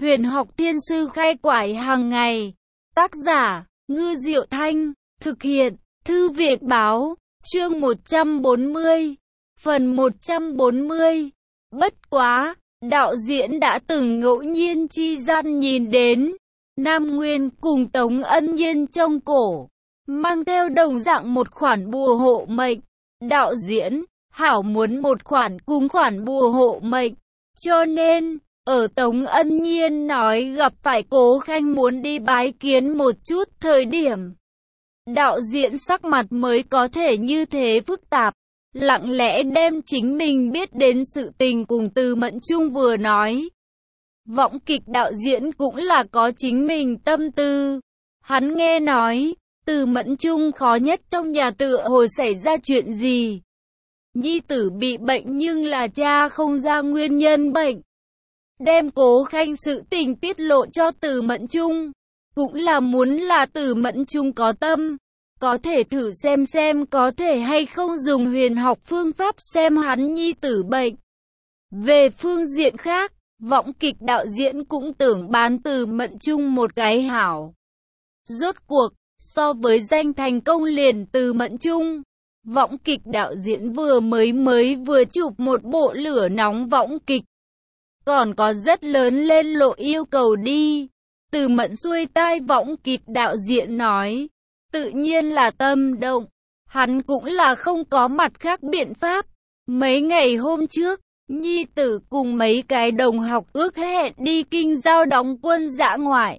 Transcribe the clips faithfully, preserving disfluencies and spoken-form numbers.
Huyền học thiên sư khai quải hàng ngày. Tác giả, Ngư Diệu Thanh. Thực hiện, Thư viện báo. Chương một trăm bốn mươi. Phần một trăm bốn mươi. Bất quá, đạo diễn đã từng ngẫu nhiên chi gian nhìn đến Nam Nguyên cùng Tống Ân Nhiên trong cổ, mang theo đồng dạng một khoản bùa hộ mệnh. Đạo diễn, hảo muốn một khoản cùng khoản bùa hộ mệnh. Cho nên, ở Tống Ân Nhiên nói gặp phải Cố Khanh muốn đi bái kiến một chút thời điểm, đạo diễn sắc mặt mới có thể như thế phức tạp, lặng lẽ đem chính mình biết đến sự tình cùng Từ Mẫn Trung vừa nói. Võng kịch đạo diễn cũng là có chính mình tâm tư. Hắn nghe nói, Từ Mẫn Trung khó nhất trong nhà tựa hồ xảy ra chuyện gì. Nhi tử bị bệnh nhưng là cha không ra nguyên nhân bệnh. Đem Cố Khanh sự tình tiết lộ cho Từ Mẫn Trung, cũng là muốn là Từ Mẫn Trung có tâm, có thể thử xem xem có thể hay không dùng huyền học phương pháp xem hắn nhi tử bệnh. Về phương diện khác, võng kịch đạo diễn cũng tưởng bán Từ Mẫn Trung một cái hảo. Rốt cuộc, so với danh thành công liền Từ Mẫn Trung, võng kịch đạo diễn vừa mới mới vừa chụp một bộ lửa nóng võng kịch. Còn có rất lớn lên lộ yêu cầu đi. Từ Mẫn xuôi tai võng kịch đạo diễn nói. Tự nhiên là tâm động. Hắn cũng là không có mặt khác biện pháp. Mấy ngày hôm trước, nhi tử cùng mấy cái đồng học ước hẹn đi kinh giao đóng quân dã ngoại.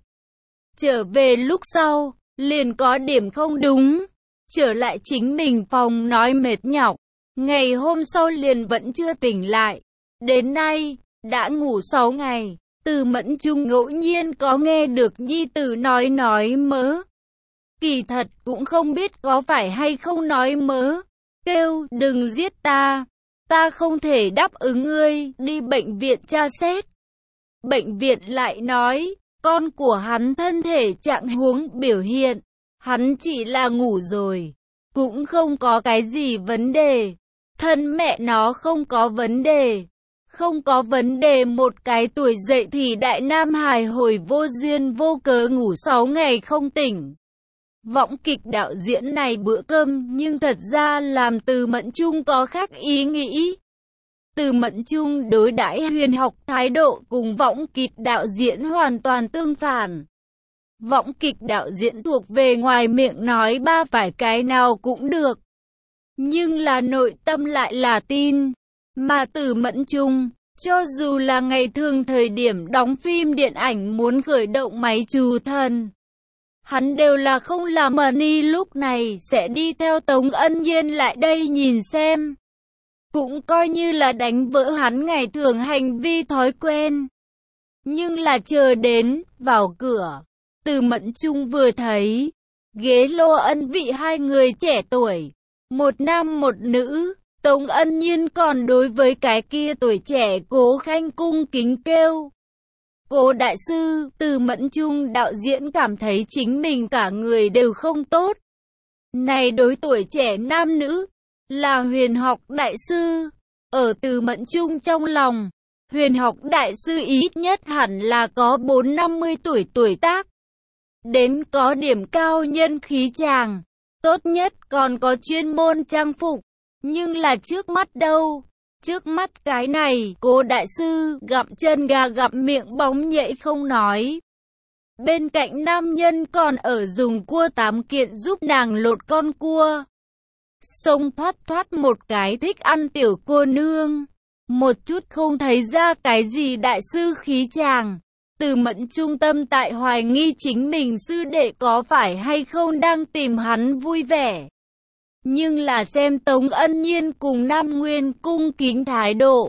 Trở về lúc sau, liền có điểm không đúng. Trở lại chính mình phòng nói mệt nhọc. Ngày hôm sau liền vẫn chưa tỉnh lại. Đến nay, đã ngủ sáu ngày. Từ Mẫn Trung ngẫu nhiên có nghe được nhi tử nói nói mớ. Kỳ thật cũng không biết có phải hay không nói mớ. Kêu đừng giết ta. Ta không thể đáp ứng ngươi đi bệnh viện tra xét. Bệnh viện lại nói, con của hắn thân thể trạng huống biểu hiện. Hắn chỉ là ngủ rồi. Cũng không có cái gì vấn đề. Thân mẹ nó không có vấn đề. Không có vấn đề một cái tuổi dậy thì đại nam hài hồi vô duyên vô cớ ngủ sáu ngày không tỉnh. Võng kịch đạo diễn này bữa cơm nhưng thật ra làm Từ Mẫn Trung có khác ý nghĩ. Từ Mẫn Trung đối đãi huyền học thái độ cùng võng kịch đạo diễn hoàn toàn tương phản. Võng kịch đạo diễn thuộc về ngoài miệng nói ba phải cái nào cũng được. Nhưng là nội tâm lại là tin. Mà Từ Mẫn Trung, cho dù là ngày thường thời điểm đóng phim điện ảnh muốn khởi động máy trù thần, hắn đều là không làm money lúc này sẽ đi theo Tống Ân Nhiên lại đây nhìn xem. Cũng coi như là đánh vỡ hắn ngày thường hành vi thói quen. Nhưng là chờ đến, vào cửa, Từ Mẫn Trung vừa thấy, ghế lô ân vị hai người trẻ tuổi, một nam một nữ. Tống Ân Nhiên còn đối với cái kia tuổi trẻ Cố Khanh cung kính kêu. Cố đại sư, Từ Mẫn Trung đạo diễn cảm thấy chính mình cả người đều không tốt. Này đối tuổi trẻ nam nữ, là huyền học đại sư. Ở Từ Mẫn Trung trong lòng, huyền học đại sư ít nhất hẳn là có bốn năm mươi tuổi tuổi tác. Đến có điểm cao nhân khí chàng, tốt nhất còn có chuyên môn trang phục. Nhưng là trước mắt đâu? Trước mắt cái này, Cố đại sư gặm chân gà gặm miệng bóng nhảy không nói. Bên cạnh nam nhân còn ở dùng cua tám kiện giúp nàng lột con cua. Xông thoát thoát một cái thích ăn tiểu cô nương. Một chút không thấy ra cái gì đại sư khí chàng. Từ Mẫn Trung tâm tại hoài nghi chính mình sư đệ có phải hay không đang tìm hắn vui vẻ. Nhưng là xem Tống Ân Nhiên cùng Nam Nguyên cung kính thái độ,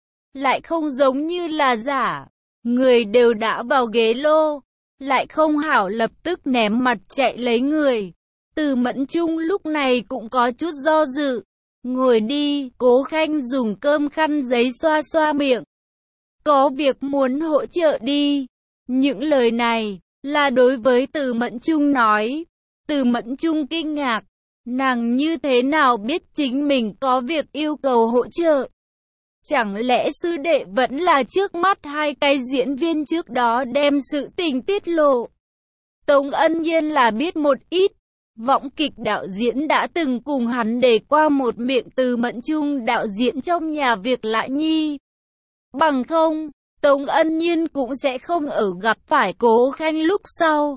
lại không giống như là giả. Người đều đã vào ghế lô, lại không hảo lập tức ném mặt chạy lấy người. Từ Mẫn Trung lúc này cũng có chút do dự. Ngồi đi, Cố Khanh dùng cơm khăn giấy xoa xoa miệng. Có việc muốn hỗ trợ đi. Những lời này là đối với Từ Mẫn Trung nói. Từ Mẫn Trung kinh ngạc. Nàng như thế nào biết chính mình có việc yêu cầu hỗ trợ? Chẳng lẽ sư đệ vẫn là trước mắt hai cái diễn viên trước đó đem sự tình tiết lộ? Tống Ân Nhiên là biết một ít. Võng kịch đạo diễn đã từng cùng hắn đề qua một miệng Từ Mẫn Chung đạo diễn trong nhà việc Lạ Nhi. Bằng không, Tống Ân Nhiên cũng sẽ không ở gặp phải Cố Khanh lúc sau.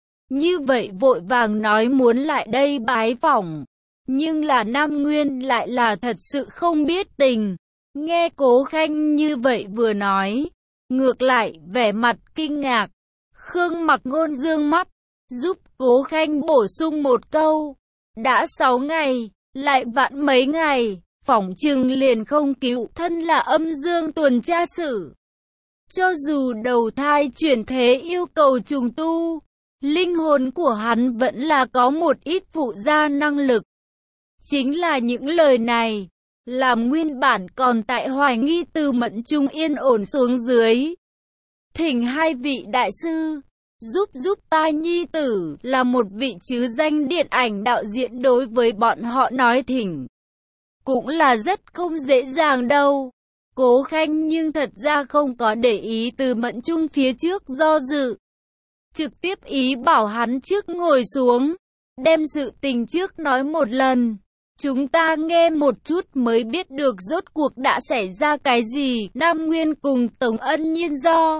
Như vậy vội vàng nói muốn lại đây bái phỏng. Nhưng là Nam Nguyên lại là thật sự không biết tình. Nghe Cố Khanh như vậy vừa nói, ngược lại vẻ mặt kinh ngạc. Khương Mặc Ngôn dương mắt, giúp Cố Khanh bổ sung một câu. Đã sáu ngày, lại vãn mấy ngày, phỏng chừng liền không cứu thân là âm dương tuần tra sử. Cho dù đầu thai chuyển thế yêu cầu trùng tu, linh hồn của hắn vẫn là có một ít phụ gia năng lực. Chính là những lời này, làm nguyên bản còn tại hoài nghi Từ Mẫn Chung yên ổn xuống dưới. Thỉnh hai vị đại sư, giúp giúp ta nhi tử là một vị chứ danh điện ảnh đạo diễn đối với bọn họ nói thỉnh. Cũng là rất không dễ dàng đâu. Cố Khanh nhưng thật ra không có để ý Từ Mẫn Chung phía trước do dự. Trực tiếp ý bảo hắn trước ngồi xuống, đem sự tình trước nói một lần. Chúng ta nghe một chút mới biết được rốt cuộc đã xảy ra cái gì. Nam Nguyên cùng Tống Ân Nhiên do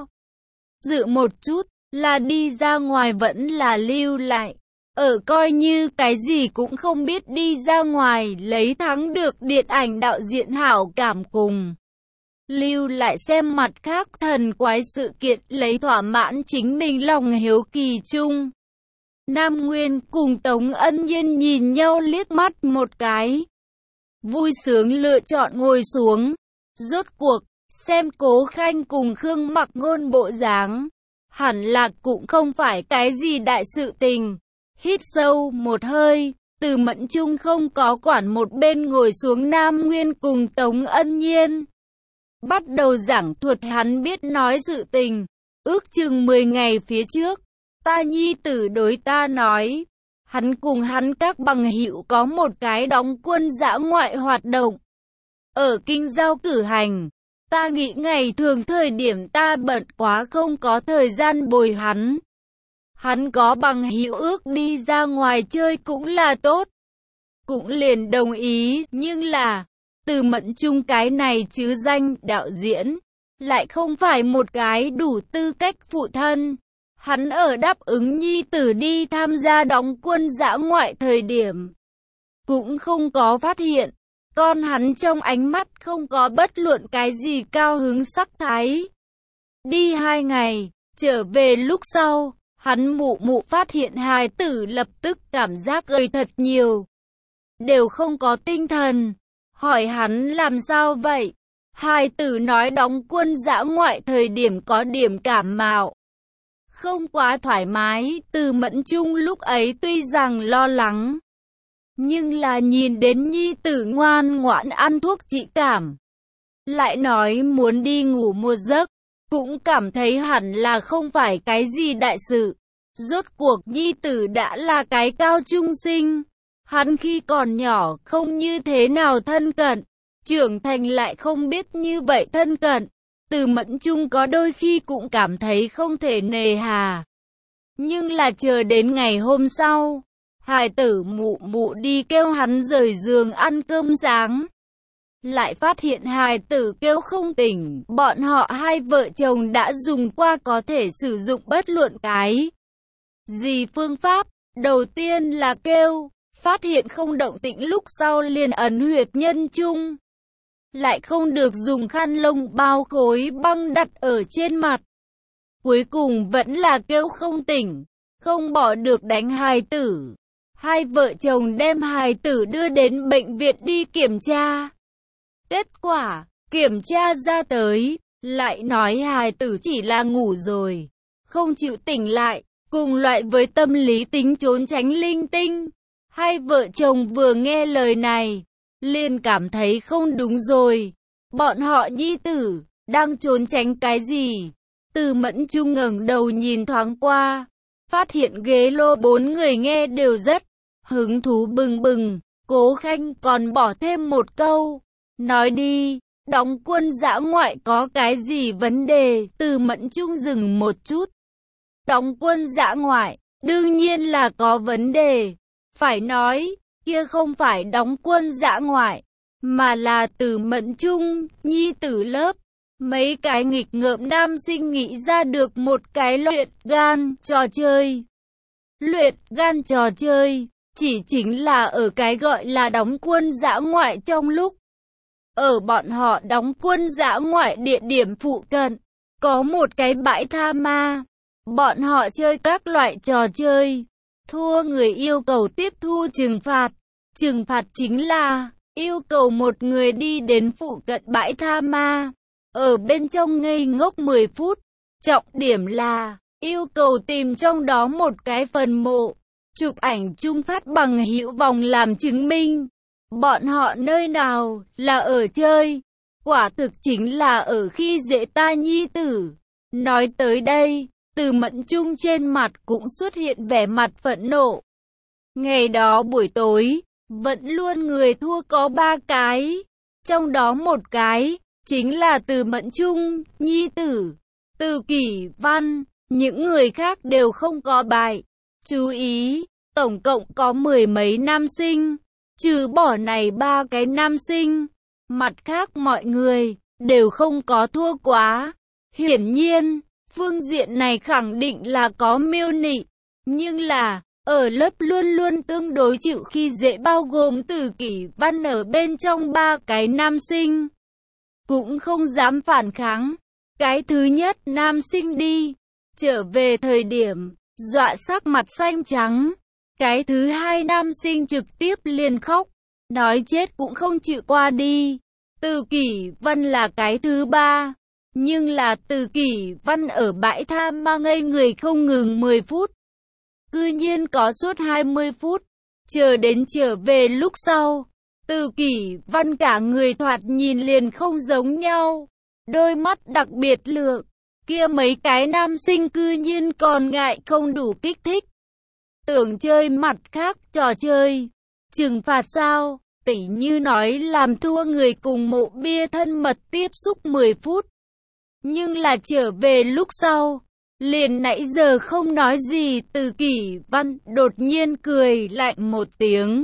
dự một chút, là đi ra ngoài vẫn là lưu lại. Ở coi như cái gì cũng không biết đi ra ngoài lấy thắng được điện ảnh đạo diễn hảo cảm cùng. Lưu lại xem mặt khác thần quái sự kiện lấy thỏa mãn chính mình lòng hiếu kỳ chung. Nam Nguyên cùng Tống Ân Nhiên nhìn nhau liếc mắt một cái. Vui sướng lựa chọn ngồi xuống. Rốt cuộc, xem Cố Khanh cùng Khương Mặc Ngôn bộ dáng. Hẳn là cũng không phải cái gì đại sự tình. Hít sâu một hơi, Từ Mẫn Chung không có quản một bên ngồi xuống Nam Nguyên cùng Tống Ân Nhiên. Bắt đầu giảng thuật hắn biết nói sự tình. Ước chừng mười ngày phía trước, ta nhi tử đối ta nói, hắn cùng hắn các bằng hữu có một cái đóng quân dã ngoại hoạt động. Ở Kinh Giao cử hành, ta nghĩ ngày thường thời điểm ta bận quá không có thời gian bồi hắn. Hắn có bằng hữu ước đi ra ngoài chơi cũng là tốt. Cũng liền đồng ý, nhưng là, Từ Mẫn Chung cái này chứ danh đạo diễn, lại không phải một cái đủ tư cách phụ thân. Hắn ở đáp ứng nhi tử đi tham gia đóng quân dã ngoại thời điểm, cũng không có phát hiện, con hắn trong ánh mắt không có bất luận cái gì cao hứng sắc thái. Đi hai ngày, trở về lúc sau, hắn mụ mụ phát hiện hài tử lập tức cảm giác gầy thật nhiều. Đều không có tinh thần. Hỏi hắn làm sao vậy? Hài tử nói đóng quân dã ngoại thời điểm có điểm cảm mạo. Không quá thoải mái. Từ Mẫn Chung lúc ấy tuy rằng lo lắng, nhưng là nhìn đến nhi tử ngoan ngoãn ăn thuốc trị cảm, lại nói muốn đi ngủ một giấc, cũng cảm thấy hẳn là không phải cái gì đại sự. Rốt cuộc nhi tử đã là cái cao trung sinh. Hắn khi còn nhỏ không như thế nào thân cận, trưởng thành lại không biết như vậy thân cận. Từ Mẫn Chung có đôi khi cũng cảm thấy không thể nề hà. Nhưng là chờ đến ngày hôm sau, hài tử mụ mụ đi kêu hắn rời giường ăn cơm sáng. Lại phát hiện hài tử kêu không tỉnh, bọn họ hai vợ chồng đã dùng qua có thể sử dụng bất luận cái gì phương pháp. Đầu tiên là kêu, phát hiện không động tĩnh lúc sau liền ấn huyệt nhân trung. Lại không được dùng khăn lông bao khối băng đặt ở trên mặt. Cuối cùng vẫn là kêu không tỉnh, không bỏ được đánh hài tử. Hai vợ chồng đem hài tử đưa đến bệnh viện đi kiểm tra. Kết quả, kiểm tra ra tới, lại nói hài tử chỉ là ngủ rồi, không chịu tỉnh lại, cùng loại với tâm lý tính trốn tránh linh tinh. Hai vợ chồng vừa nghe lời này, liền cảm thấy không đúng rồi. Bọn họ nhi tử, đang trốn tránh cái gì? Từ Mẫn Chung ngẩng đầu nhìn thoáng qua, phát hiện ghế lô bốn người nghe đều rất hứng thú bừng bừng. Cố Khanh còn bỏ thêm một câu, nói đi, đóng quân dã ngoại có cái gì vấn đề? Từ Mẫn Trung dừng một chút. Đóng quân dã ngoại, đương nhiên là có vấn đề. Phải nói, kia không phải đóng quân dã ngoại, mà là Từ Mẫn Trung, nhi tử lớp. Mấy cái nghịch ngợm nam sinh nghĩ ra được một cái luyện gan trò chơi. Luyện gan trò chơi, chỉ chính là ở cái gọi là đóng quân dã ngoại trong lúc. Ở bọn họ đóng quân dã ngoại địa điểm phụ cận, có một cái bãi tha ma. Bọn họ chơi các loại trò chơi. Thua người yêu cầu tiếp thu trừng phạt. Trừng phạt chính là yêu cầu một người đi đến phụ cận bãi tha ma, ở bên trong ngây ngốc mười phút. Trọng điểm là yêu cầu tìm trong đó một cái phần mộ, chụp ảnh chung phát bằng hữu vọng làm chứng minh. Bọn họ nơi nào là ở chơi, quả thực chính là ở khi dễ ta nhi tử. Nói tới đây, Từ Mẫn Trung trên mặt cũng xuất hiện vẻ mặt phẫn nộ. Ngày đó buổi tối, vẫn luôn người thua có ba cái, trong đó một cái chính là Từ Mẫn Trung, nhi tử, Từ Kỷ Văn, những người khác đều không có bài. Chú ý, tổng cộng có mười mấy nam sinh, trừ bỏ này ba cái nam sinh, mặt khác mọi người đều không có thua quá. Hiển nhiên, phương diện này khẳng định là có mưu nị, nhưng là ở lớp luôn luôn tương đối chịu khi dễ bao gồm Từ Kỷ Văn ở bên trong ba cái nam sinh, cũng không dám phản kháng. Cái thứ nhất nam sinh đi, trở về thời điểm, dọa sắc mặt xanh trắng. Cái thứ hai nam sinh trực tiếp liền khóc, nói chết cũng không chịu qua đi. Từ Kỷ Văn là cái thứ ba, nhưng là Từ Kỷ Văn ở bãi tha ma ngây người không ngừng mười phút. Cư nhiên có suốt hai mươi phút, chờ đến trở về lúc sau, Từ Kỷ Văn cả người thoạt nhìn liền không giống nhau. Đôi mắt đặc biệt lượng, kia mấy cái nam sinh cư nhiên còn ngại không đủ kích thích. Tưởng chơi mặt khác trò chơi, trừng phạt sao, tỉ như nói làm thua người cùng mộ bia thân mật tiếp xúc mười phút. Nhưng là trở về lúc sau, liền nãy giờ không nói gì. Từ Kỷ Văn đột nhiên cười lạnh một tiếng.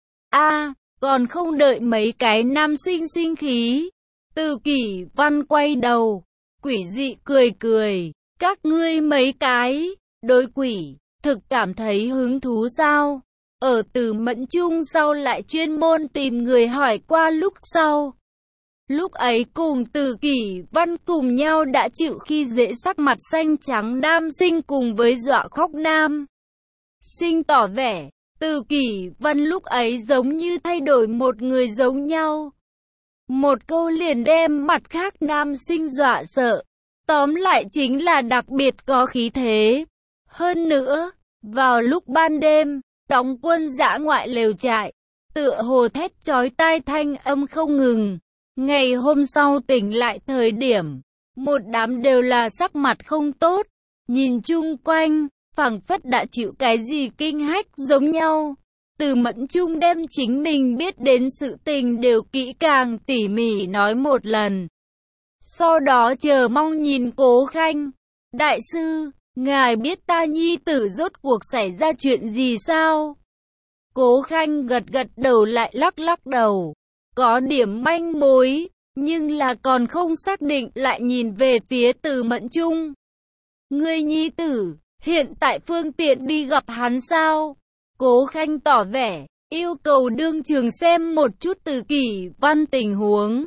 A, còn không đợi mấy cái nam sinh sinh khí, Từ Kỷ Văn quay đầu, quỷ dị cười cười. Các ngươi mấy cái, đối quỷ, thực cảm thấy hứng thú sao? Ở Từ Mẫn Trung sau lại chuyên môn tìm người hỏi qua lúc sau. Lúc ấy cùng Từ Kỷ Văn cùng nhau đã chịu khi dễ sắc mặt xanh trắng nam sinh cùng với dọa khóc nam sinh tỏ vẻ. Từ Kỷ Văn lúc ấy giống như thay đổi một người giống nhau. Một câu liền đem mặt khác nam sinh dọa sợ. Tóm lại chính là đặc biệt có khí thế. Hơn nữa, vào lúc ban đêm, đóng quân dã ngoại lều trại, tựa hồ thét chói tai thanh âm không ngừng. Ngày hôm sau tỉnh lại thời điểm, một đám đều là sắc mặt không tốt, nhìn chung quanh, phảng phất đã chịu cái gì kinh hách giống nhau. Từ Mẫn Trung đem chính mình biết đến sự tình đều kỹ càng tỉ mỉ nói một lần. Sau đó chờ mong nhìn Cố Khanh. Đại sư, ngài biết ta nhi tử rốt cuộc xảy ra chuyện gì sao? Cố Khanh gật gật đầu lại lắc lắc đầu. Có điểm manh mối, nhưng là còn không xác định, lại nhìn về phía Từ Mẫn Trung. Ngươi nhi tử, hiện tại phương tiện đi gặp hắn sao? Cố Khanh tỏ vẻ, yêu cầu đương trường xem một chút Từ Kỷ Văn tình huống,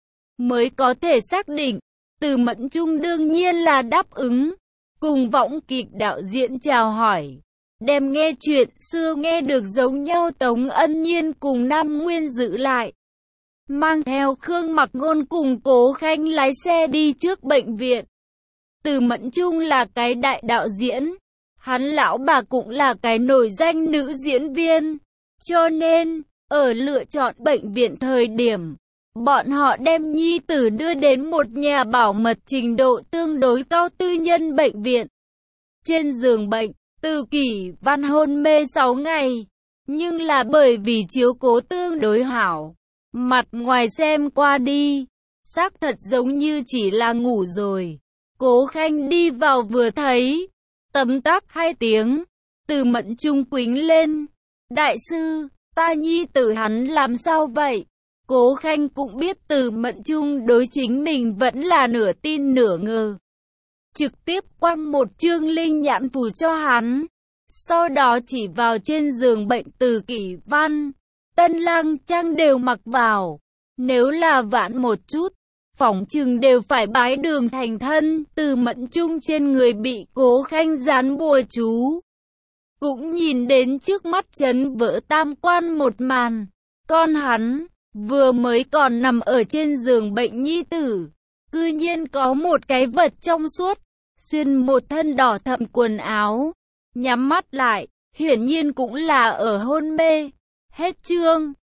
mới có thể xác định. Từ Mẫn Trung đương nhiên là đáp ứng, cùng võng kịch đạo diễn chào hỏi. Đem nghe chuyện xưa nghe được giống nhau Tống Ân Nhiên cùng Nam Nguyên giữ lại. Mang theo Khương Mặc Ngôn cùng Cố Khanh lái xe đi trước bệnh viện. Từ Mẫn Trung là cái đại đạo diễn, hắn lão bà cũng là cái nổi danh nữ diễn viên. Cho nên, ở lựa chọn bệnh viện thời điểm, bọn họ đem nhi tử đưa đến một nhà bảo mật trình độ tương đối cao tư nhân bệnh viện. Trên giường bệnh, Từ Kỷ Văn hôn mê sáu ngày, nhưng là bởi vì chiếu cố tương đối hảo, mặt ngoài xem qua đi, xác thật giống như chỉ là ngủ rồi. Cố Khanh đi vào vừa thấy, tấm tắc hai tiếng, Từ Mẫn Trung quýnh lên. Đại sư, ta nhi tử hắn làm sao vậy? Cố Khanh cũng biết Từ Mẫn Trung đối chính mình vẫn là nửa tin nửa ngờ. Trực tiếp quăng một chương linh nhãn phù cho hắn. Sau đó chỉ vào trên giường bệnh Từ Kỷ Văn, Tân Lang Trang đều mặc vào. Nếu là vãn một chút, phỏng chừng đều phải bái đường thành thân. Từ Mẫn Trung trên người bị Cố Khanh dán bùa chú. Cũng nhìn đến trước mắt chấn vỡ tam quan một màn. Con hắn, vừa mới còn nằm ở trên giường bệnh nhi tử, cư nhiên có một cái vật trong suốt, xuyên một thân đỏ thẫm quần áo. Nhắm mắt lại, hiển nhiên cũng là ở hôn mê. Hết chương.